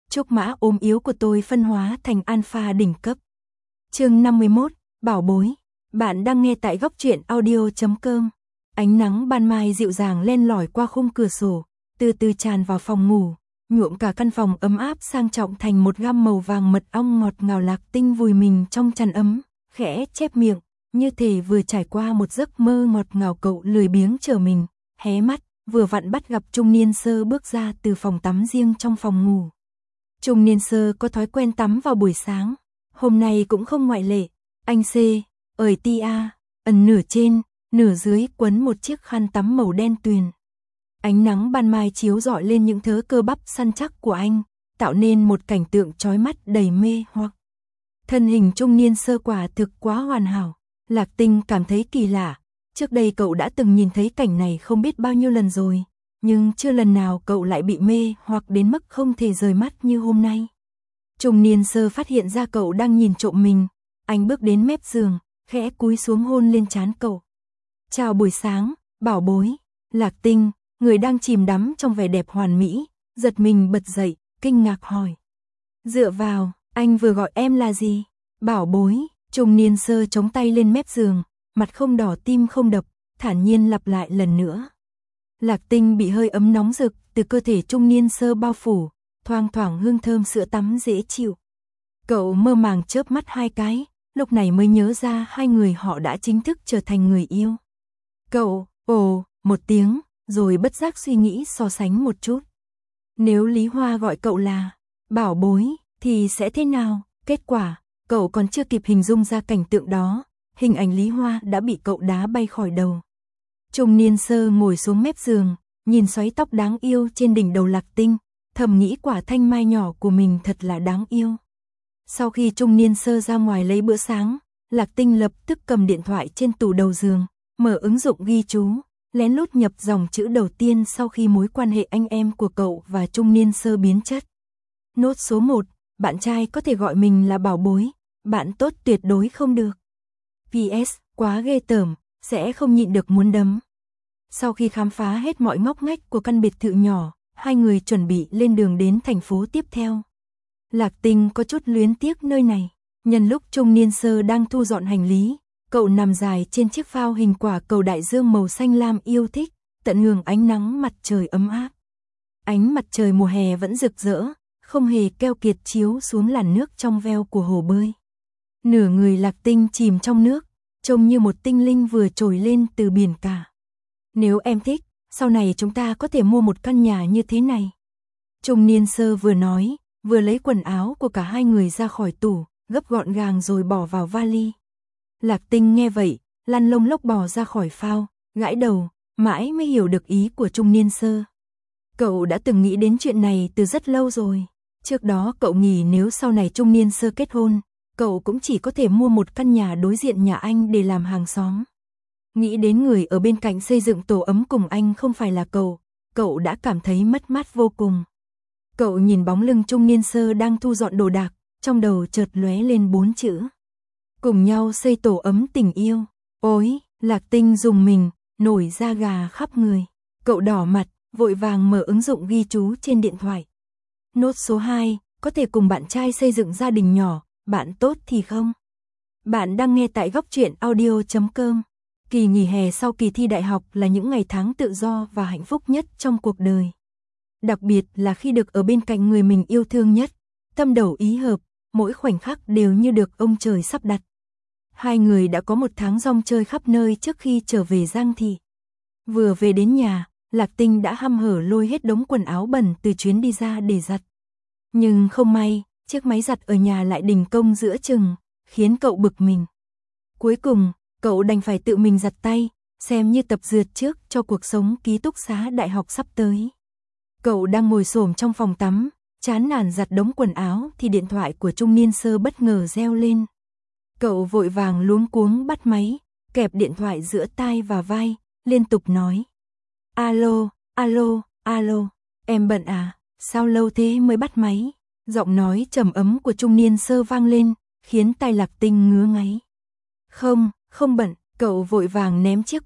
chúc mã ốm yếu của tôi phân hóa thành alpha đỉnh cấp. Chương 51, bảo bối. Bạn đang nghe tại góc truyện audio.com. Ánh nắng ban mai dịu dàng len lỏi qua khung cửa sổ, từ từ tràn vào phòng ngủ, nhuộm cả căn phòng ấm áp sang trọng thành một gam màu vàng mật ong ngọt ngào. Lạc Tinh vùi mình trong chăn ấm, khẽ chép miệng, như thể vừa trải qua một giấc mơ ngọt ngào. Cậu lười biếng trở mình, hé mắt, vừa vặn bắt gặp Trung Niên Sơ bước ra từ phòng tắm riêng trong phòng ngủ. Trung Niên Sơ có thói quen tắm vào buổi sáng, hôm nay cũng không ngoại lệ. Anh ơi tia, ẩn nửa trên, nửa dưới quấn một chiếc khăn tắm màu đen tuyền. Ánh nắng ban mai chiếu rọi lên những thớ cơ bắp săn chắc của anh, tạo nên một cảnh tượng chói mắt đầy mê hoặc. Thân hình Trung Niên Sơ quả thực quá hoàn hảo, Lạc Tinh cảm thấy kỳ lạ. Trước đây cậu đã từng nhìn thấy cảnh này không biết bao nhiêu lần rồi, nhưng chưa lần nào cậu lại bị mê hoặc đến mức không thể rời mắt như hôm nay. Trung Niên Sơ phát hiện ra cậu đang nhìn trộm mình, anh bước đến mép giường, khẽ cúi xuống hôn lên trán cậu. Chào buổi sáng, bảo bối. Lạc Tinh, người đang chìm đắm trong vẻ đẹp hoàn mỹ, giật mình bật dậy, kinh ngạc hỏi. Dựa vào, anh vừa gọi em là gì? Bảo bối. Trung Niên Sơ chống tay lên mép giường, mặt không đỏ tim không đập, thản nhiên lặp lại lần nữa. Lạc Tinh bị hơi ấm nóng rực từ cơ thể Trung Niên Sơ bao phủ, thoang thoảng hương thơm sữa tắm dễ chịu. Cậu mơ màng chớp mắt hai cái, lúc này mới nhớ ra hai người họ đã chính thức trở thành người yêu. Cậu, ồ, một tiếng, rồi bất giác suy nghĩ so sánh một chút. Nếu Lý Hoa gọi cậu là bảo bối, thì sẽ thế nào? Kết quả, cậu còn chưa kịp hình dung ra cảnh tượng đó, hình ảnh Lý Hoa đã bị cậu đá bay khỏi đầu. Trung Niên Sơ ngồi xuống mép giường, nhìn xoáy tóc đáng yêu trên đỉnh đầu Lạc Tinh, thầm nghĩ quả thanh mai nhỏ của mình thật là đáng yêu. Sau khi Trung Niên Sơ ra ngoài lấy bữa sáng, Lạc Tinh lập tức cầm điện thoại trên tủ đầu giường, mở ứng dụng ghi chú, lén lút nhập dòng chữ đầu tiên sau khi mối quan hệ anh em của cậu và Trung Niên Sơ biến chất. Nốt số 1, bạn trai có thể gọi mình là bảo bối, bạn tốt tuyệt đối không được. PS, quá ghê tởm, sẽ không nhịn được muốn đấm. Sau khi khám phá hết mọi ngóc ngách của căn biệt thự nhỏ, hai người chuẩn bị lên đường đến thành phố tiếp theo. Lạc Tinh có chút luyến tiếc nơi này, nhân lúc Trung Niên Sơ đang thu dọn hành lý, cậu nằm dài trên chiếc phao hình quả cầu đại dương màu xanh lam yêu thích, tận hưởng ánh nắng mặt trời ấm áp. Ánh mặt trời mùa hè vẫn rực rỡ, không hề keo kiệt chiếu xuống làn nước trong veo của hồ bơi. Nửa người Lạc Tinh chìm trong nước, trông như một tinh linh vừa trồi lên từ biển cả. Nếu em thích, sau này chúng ta có thể mua một căn nhà như thế này. Trung Niên Sơ vừa nói, vừa lấy quần áo của cả hai người ra khỏi tủ, gấp gọn gàng rồi bỏ vào vali. Lạc Tinh nghe vậy, lăn lông lốc bò ra khỏi phao, gãi đầu, mãi mới hiểu được ý của Trung Niên Sơ. Cậu đã từng nghĩ đến chuyện này từ rất lâu rồi. Trước đó cậu nghĩ nếu sau này Trung Niên Sơ kết hôn, cậu cũng chỉ có thể mua một căn nhà đối diện nhà anh để làm hàng xóm. Nghĩ đến người ở bên cạnh xây dựng tổ ấm cùng anh không phải là cậu đã cảm thấy mất mát vô cùng. Cậu nhìn bóng lưng Trung Niên Sơ đang thu dọn đồ đạc, trong đầu chợt lóe lên 4 chữ. Cùng nhau xây tổ ấm tình yêu. Ôi, Lạc Tinh rùng mình, nổi da gà khắp người. Cậu đỏ mặt, vội vàng mở ứng dụng ghi chú trên điện thoại. Nốt số 2, có thể cùng bạn trai xây dựng gia đình nhỏ, bạn tốt thì không? Bạn đang nghe tại góc truyện audio.com. Kỳ nghỉ hè sau kỳ thi đại học là những ngày tháng tự do và hạnh phúc nhất trong cuộc đời. Đặc biệt là khi được ở bên cạnh người mình yêu thương nhất, tâm đầu ý hợp, mỗi khoảnh khắc đều như được ông trời sắp đặt. Hai người đã có một tháng rong chơi khắp nơi trước khi trở về Giang Thị. Vừa về đến nhà, Lạc Tinh đã hăm hở lôi hết đống quần áo bẩn từ chuyến đi ra để giặt. Nhưng không may, chiếc máy giặt ở nhà lại đình công giữa chừng, khiến cậu bực mình. Cuối cùng, cậu đành phải tự mình giặt tay, xem như tập dượt trước cho cuộc sống ký túc xá đại học sắp tới. Cậu đang ngồi xổm trong phòng tắm, chán nản giặt đống quần áo thì điện thoại của Trung Niên Sơ bất ngờ reo lên. Cậu vội vàng luống cuống bắt máy, kẹp điện thoại giữa tai và vai, liên tục nói. Alo, alo, alo, em bận à, sao lâu thế mới bắt máy? Giọng nói trầm ấm của Trung Niên Sơ vang lên, khiến tai Lạc Tinh ngứa ngáy. Không bận, cậu vội vàng ném chiếc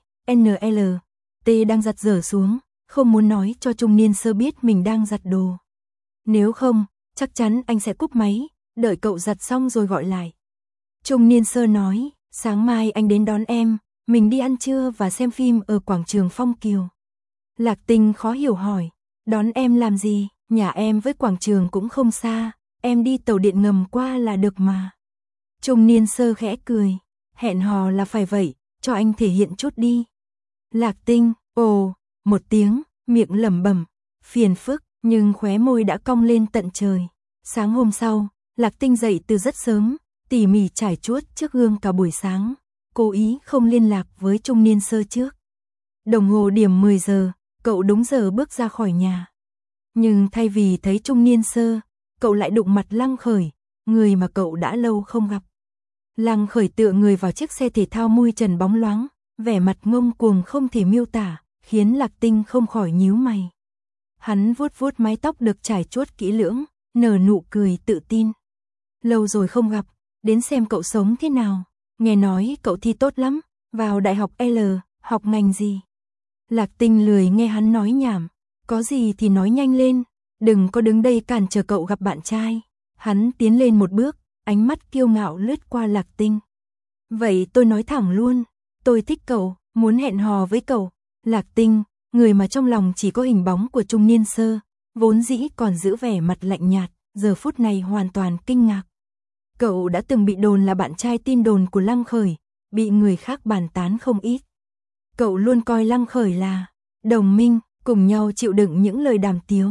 QNLT đang giặt dở xuống, không muốn nói cho Trung Niên Sơ biết mình đang giặt đồ. Nếu không, chắc chắn anh sẽ cúp máy, đợi cậu giặt xong rồi gọi lại. Trung niên sơ nói, sáng mai anh đến đón em, mình đi ăn trưa và xem phim ở quảng trường Phong Kiều. Lạc Tinh khó hiểu hỏi, đón em làm gì, nhà em với quảng trường cũng không xa, em đi tàu điện ngầm qua là được mà. Trung niên sơ khẽ cười, hẹn hò là phải vậy, cho anh thể hiện chút đi. Lạc Tinh, ồ, một tiếng, miệng lẩm bẩm, phiền phức, nhưng khóe môi đã cong lên tận trời. Sáng hôm sau, Lạc Tinh dậy từ rất sớm, tỉ mỉ trải chuốt trước gương cả buổi sáng, cố ý không liên lạc với trung niên sơ trước. Đồng hồ điểm 10 giờ, cậu đúng giờ bước ra khỏi nhà. Nhưng thay vì thấy trung niên sơ, cậu lại đụng mặt Lăng Khởi, người mà cậu đã lâu không gặp. Lăng Khởi tựa người vào chiếc xe thể thao mui trần bóng loáng, vẻ mặt ngông cuồng không thể miêu tả, khiến Lạc Tinh không khỏi nhíu mày. Hắn vuốt vuốt mái tóc được trải chuốt kỹ lưỡng, nở nụ cười tự tin. Lâu rồi không gặp, đến xem cậu sống thế nào. Nghe nói cậu thi tốt lắm, vào đại học L, học ngành gì? Lạc Tinh lười nghe hắn nói nhảm, có gì thì nói nhanh lên, đừng có đứng đây cản trở cậu gặp bạn trai. Hắn tiến lên một bước, ánh mắt kiêu ngạo lướt qua Lạc Tinh. Vậy tôi nói thẳng luôn, tôi thích cậu, muốn hẹn hò với cậu. Lạc Tinh, người mà trong lòng chỉ có hình bóng của trung niên sơ, vốn dĩ còn giữ vẻ mặt lạnh nhạt, giờ phút này hoàn toàn kinh ngạc. Cậu đã từng bị đồn là bạn trai tin đồn của Lăng Khởi, bị người khác bàn tán không ít. Cậu luôn coi Lăng Khởi là đồng minh, cùng nhau chịu đựng những lời đàm tiếu.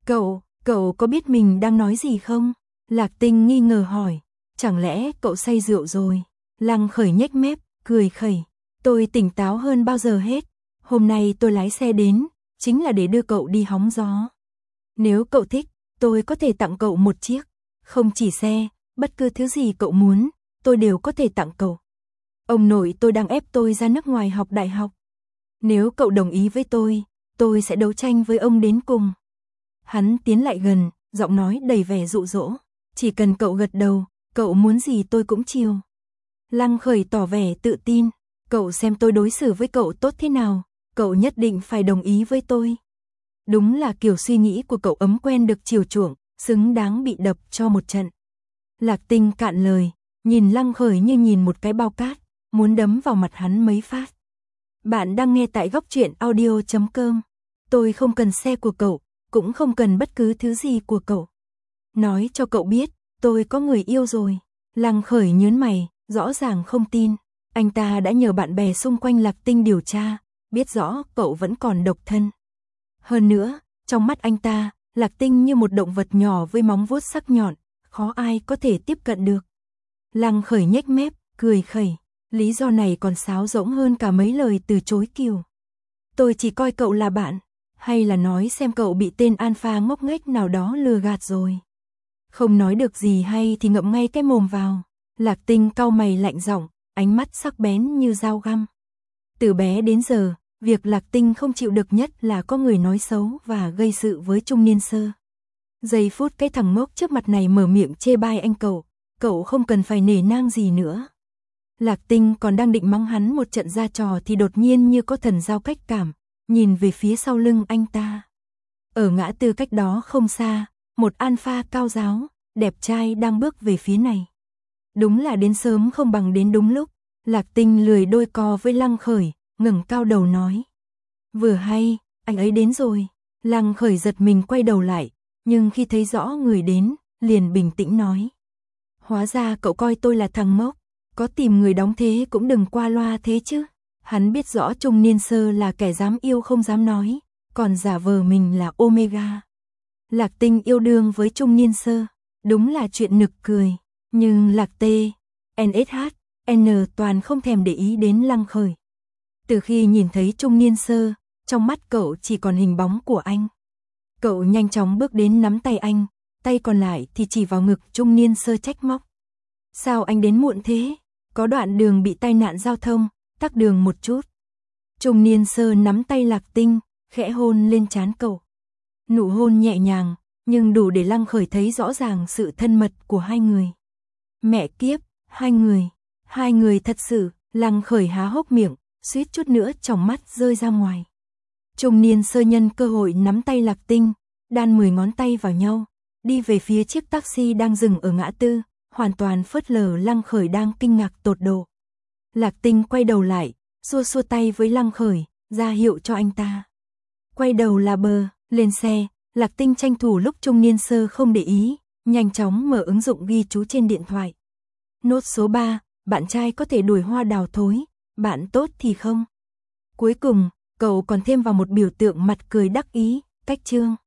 Cậu có biết mình đang nói gì không? Lạc Tinh nghi ngờ hỏi, chẳng lẽ cậu say rượu rồi? Lăng Khởi nhếch mép, cười khẩy, tôi tỉnh táo hơn bao giờ hết. Hôm nay tôi lái xe đến, chính là để đưa cậu đi hóng gió. Nếu cậu thích, tôi có thể tặng cậu một chiếc. Không chỉ xe, bất cứ thứ gì cậu muốn, tôi đều có thể tặng cậu. Ông nội tôi đang ép tôi ra nước ngoài học đại học. Nếu cậu đồng ý với tôi sẽ đấu tranh với ông đến cùng. Hắn tiến lại gần, giọng nói đầy vẻ dụ dỗ. Chỉ cần cậu gật đầu, cậu muốn gì tôi cũng chiều. Lăng Khởi tỏ vẻ tự tin. Cậu xem tôi đối xử với cậu tốt thế nào, cậu nhất định phải đồng ý với tôi. Đúng là kiểu suy nghĩ của cậu ấm quen được chiều chuộng, xứng đáng bị đập cho một trận. Lạc Tinh cạn lời, nhìn Lăng Khởi như nhìn một cái bao cát, muốn đấm vào mặt hắn mấy phát. Bạn đang nghe tại Góc Truyện Audio.com. Tôi không cần xe của cậu, cũng không cần bất cứ thứ gì của cậu. Nói cho cậu biết, tôi có người yêu rồi. Lăng Khởi nhớn mày, rõ ràng không tin. Anh ta đã nhờ bạn bè xung quanh Lạc Tinh điều tra, biết rõ cậu vẫn còn độc thân. Hơn nữa, trong mắt anh ta, Lạc Tinh như một động vật nhỏ với móng vuốt sắc nhọn, khó ai có thể tiếp cận được. Lăng Khởi nhếch mép, cười khẩy, lý do này còn sáo rỗng hơn cả mấy lời từ chối kiều. Tôi chỉ coi cậu là bạn, hay là nói xem cậu bị tên alpha ngốc nghếch nào đó lừa gạt rồi. Không nói được gì hay thì ngậm ngay cái mồm vào. Lạc Tinh cau mày lạnh giọng, ánh mắt sắc bén như dao găm. Từ bé đến giờ, việc Lạc Tinh không chịu được nhất là có người nói xấu và gây sự với trung niên sơ. Giây phút cái thằng ngốc trước mặt này mở miệng chê bai anh cậu không cần phải nể nang gì nữa. Lạc Tinh còn đang định mắng hắn một trận ra trò thì đột nhiên như có thần giao cách cảm, nhìn về phía sau lưng anh ta. Ở ngã tư cách đó không xa, một alpha cao ráo, đẹp trai đang bước về phía này. Đúng là đến sớm không bằng đến đúng lúc. Lạc Tinh lười đôi co với Lăng Khởi, ngẩng cao đầu nói. Vừa hay, anh ấy đến rồi. Lăng Khởi giật mình quay đầu lại, nhưng khi thấy rõ người đến, liền bình tĩnh nói. Hóa ra cậu coi tôi là thằng ngốc, có tìm người đóng thế cũng đừng qua loa thế chứ. Hắn biết rõ trung niên sơ là kẻ dám yêu không dám nói, còn giả vờ mình là Omega. Lạc Tinh yêu đương với trung niên sơ, đúng là chuyện nực cười. Nhưng Lạc T, NSH, N toàn không thèm để ý đến Lăng Khởi. Từ khi nhìn thấy trung niên sơ, trong mắt cậu chỉ còn hình bóng của anh. Cậu nhanh chóng bước đến nắm tay anh, tay còn lại thì chỉ vào ngực trung niên sơ trách móc. Sao anh đến muộn thế? Có đoạn đường bị tai nạn giao thông, tắc đường một chút. Trung niên sơ nắm tay Lạc Tinh, khẽ hôn lên trán cậu. Nụ hôn nhẹ nhàng, nhưng đủ để Lăng Khởi thấy rõ ràng sự thân mật của hai người. Mẹ kiếp, hai người thật sự. Lăng Khởi há hốc miệng, suýt chút nữa tròng mắt rơi ra ngoài. Trung niên sơ nhân cơ hội nắm tay Lạc Tinh, đan 10 ngón tay vào nhau, đi về phía chiếc taxi đang dừng ở ngã tư, hoàn toàn phớt lờ Lăng Khởi đang kinh ngạc tột độ. Lạc Tinh quay đầu lại, xua xua tay với Lăng Khởi, ra hiệu cho anh ta. Quay đầu là bờ, lên xe, Lạc Tinh tranh thủ lúc trung niên sơ không để ý, nhanh chóng mở ứng dụng ghi chú trên điện thoại. Nốt số 3, bạn trai có thể đuổi hoa đào thối, bạn tốt thì không. Cuối cùng, cậu còn thêm vào một biểu tượng mặt cười đắc ý, cách chương.